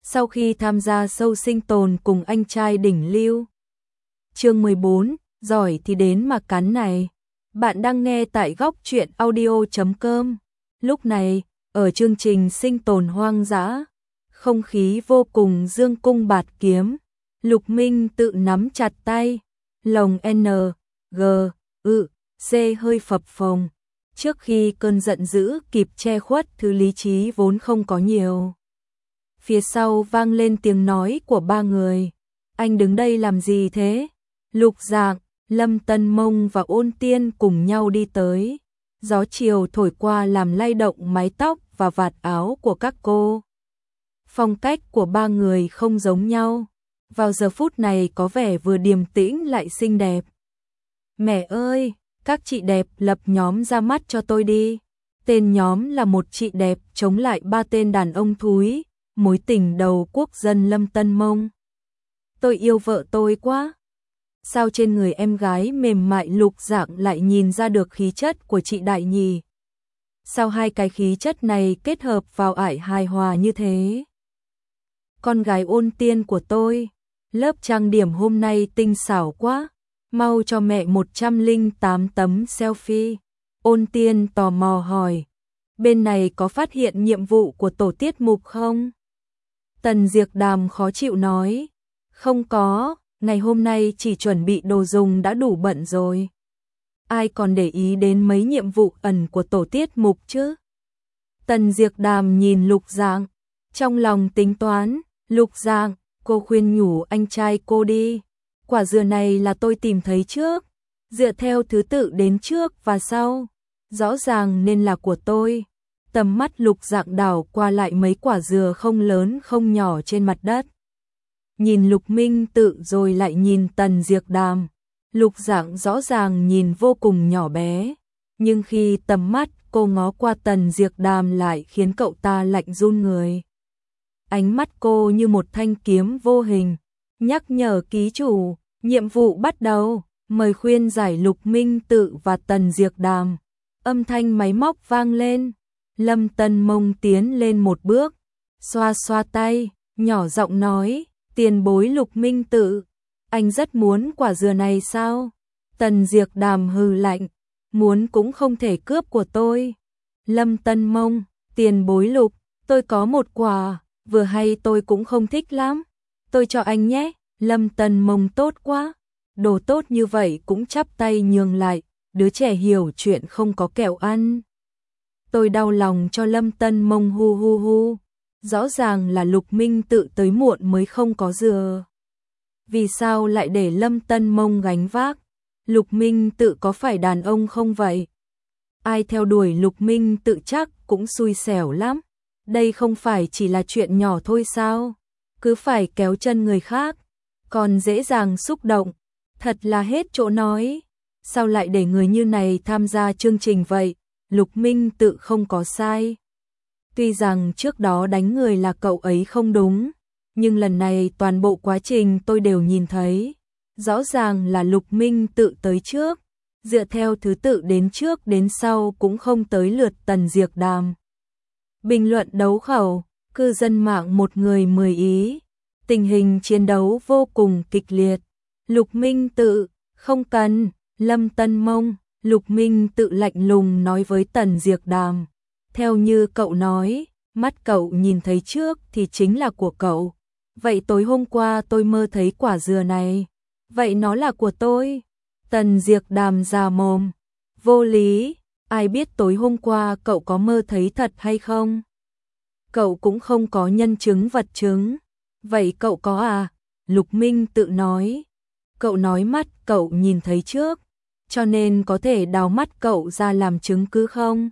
sau khi tham gia show sinh tồn cùng anh trai đỉnh lưu. Chương 14, giỏi thì đến mà cắn này. Bạn đang nghe tại góc truyện audio.com. Lúc này, ở chương trình sinh tồn hoang dã, không khí vô cùng dương cung bạt kiếm. Lục Minh tự nắm chặt tay, lồng N, G, Ư, C hơi phập phồng. Trước khi cơn giận dữ kịp che khuất thứ lý trí vốn không có nhiều. Phía sau vang lên tiếng nói của ba người. Anh đứng đây làm gì thế? Lục Dạng, Lâm Tân Mông và Ôn Tiên cùng nhau đi tới. Gió chiều thổi qua làm lay động mái tóc và vạt áo của các cô. Phong cách của ba người không giống nhau. Vào giờ phút này có vẻ vừa điềm tĩnh lại xinh đẹp. Mẹ ơi, các chị đẹp lập nhóm ra mắt cho tôi đi. Tên nhóm là một chị đẹp chống lại ba tên đàn ông thúi, mối tình đầu quốc dân Lâm Tân Mông. Tôi yêu vợ tôi quá. Sao trên người em gái mềm mại Lục Dạng lại nhìn ra được khí chất của chị đại nhì? Sao hai cái khí chất này kết hợp vào ải hài hòa như thế? Con gái Ôn Tiên của tôi, lớp trang điểm hôm nay tinh xảo quá. Mau cho mẹ 108 tấm selfie. Ôn Tiên tò mò hỏi. Bên này có phát hiện nhiệm vụ của tổ tiết mục không? Tần Diệc Đàm khó chịu nói. Không có, ngày hôm nay chỉ chuẩn bị đồ dùng đã đủ bận rồi. Ai còn để ý đến mấy nhiệm vụ ẩn của tổ tiết mục chứ? Tần Diệc Đàm nhìn Lục Dạng, trong lòng tính toán. Lục Dạng, cô khuyên nhủ anh trai cô đi. Quả dừa này là tôi tìm thấy trước, dựa theo thứ tự đến trước và sau, rõ ràng nên là của tôi. Tầm mắt Lục Dạng đảo qua lại mấy quả dừa không lớn không nhỏ trên mặt đất. Nhìn Lục Minh Tự rồi lại nhìn Tần Diệc Đàm. Lục Dạng rõ ràng nhìn vô cùng nhỏ bé, nhưng khi tầm mắt cô ngó qua Tần Diệc Đàm lại khiến cậu ta lạnh run người. Ánh mắt cô như một thanh kiếm vô hình. Nhắc nhở ký chủ, nhiệm vụ bắt đầu, mời khuyên giải Lục Minh Tự và Tần Diệc Đàm. Âm thanh máy móc vang lên, Lâm Tân Mông tiến lên một bước, xoa xoa tay, nhỏ giọng nói, tiền bối Lục Minh Tự, anh rất muốn quả dừa này sao? Tần Diệc Đàm hừ lạnh, muốn cũng không thể cướp của tôi. Lâm Tân Mông, tiền bối Lục, tôi có một quả, vừa hay tôi cũng không thích lắm. Tôi cho anh nhé. Lâm Tân Mông tốt quá. Đồ tốt như vậy cũng chắp tay nhường lại. Đứa trẻ hiểu chuyện không có kẹo ăn. Tôi đau lòng cho Lâm Tân Mông hu hu hu. Rõ ràng là Lục Minh Tự tới muộn mới không có dừa. Vì sao lại để Lâm Tân Mông gánh vác? Lục Minh Tự có phải đàn ông không vậy? Ai theo đuổi Lục Minh Tự chắc cũng xui xẻo lắm. Đây không phải chỉ là chuyện nhỏ thôi sao? Cứ phải kéo chân người khác, còn dễ dàng xúc động, thật là hết chỗ nói. Sao lại để người như này tham gia chương trình vậy? Lục Minh Tự không có sai. Tuy rằng trước đó đánh người là cậu ấy không đúng, nhưng lần này toàn bộ quá trình tôi đều nhìn thấy. Rõ ràng là Lục Minh Tự tới trước, dựa theo thứ tự đến trước đến sau cũng không tới lượt Tần Diệc Đàm. Bình luận đấu khẩu, cư dân mạng một người 10 ý. Tình hình chiến đấu vô cùng kịch liệt. Lục Minh Tự, không cần. Lâm Tân Mông, Lục Minh Tự lạnh lùng nói với Tần Diệc Đàm. Theo như cậu nói, mắt cậu nhìn thấy trước thì chính là của cậu. Vậy tối hôm qua tôi mơ thấy quả dừa này. Vậy nó là của tôi. Tần Diệc Đàm già mồm. Vô lý, ai biết tối hôm qua cậu có mơ thấy thật hay không? Cậu cũng không có nhân chứng vật chứng. Vậy cậu có à? Lục Minh Tự nói. Cậu nói mắt cậu nhìn thấy trước, cho nên có thể đào mắt cậu ra làm chứng cứ không?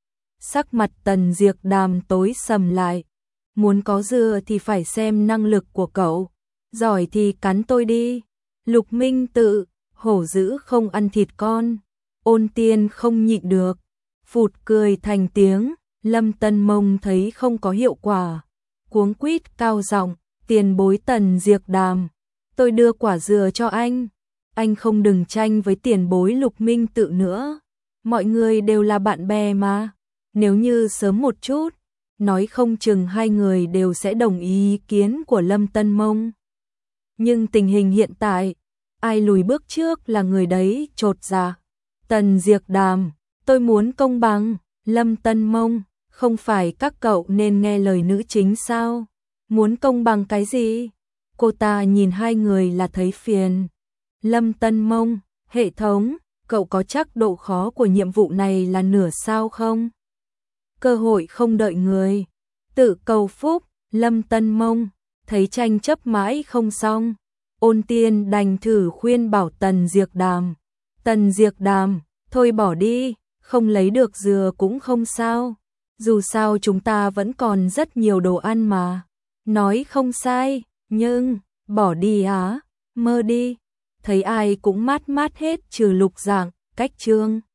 Sắc mặt Tần Diệc Đàm tối sầm lại. Muốn có dừa thì phải xem năng lực của cậu. Giỏi thì cắn tôi đi. Lục Minh Tự, hổ dữ không ăn thịt con. Ôn Tiên không nhịn được, phụt cười thành tiếng. Lâm Tân Mông thấy không có hiệu quả, cuống quýt cao giọng, tiền bối Tần Diệc Đàm, tôi đưa quả dừa cho anh không đừng tranh với tiền bối Lục Minh Tự nữa, mọi người đều là bạn bè mà, nếu như sớm một chút, nói không chừng hai người đều sẽ đồng ý kiến của Lâm Tân Mông. Nhưng tình hình hiện tại, ai lùi bước trước là người đấy chột dạ. Tần Diệp Đàm, tôi muốn công bằng. Lâm Tân Mông, không phải các cậu nên nghe lời nữ chính sao? Muốn công bằng cái gì? Cô ta nhìn hai người là thấy phiền. Lâm Tân Mông, hệ thống, cậu có chắc độ khó của nhiệm vụ này là nửa sao không? Cơ hội không đợi người. Tự cầu phúc. Lâm Tân Mông, thấy tranh chấp mãi không xong. Ôn Tiên đành thử khuyên bảo Tần Diệp Đàm. Tần Diệp Đàm, thôi bỏ đi, không lấy được dừa cũng không sao. Dù sao chúng ta vẫn còn rất nhiều đồ ăn mà. Nói không sai, nhưng, bỏ đi á, mơ đi. Thấy ai cũng mát mát hết trừ Lục Dạng, Cách Trương.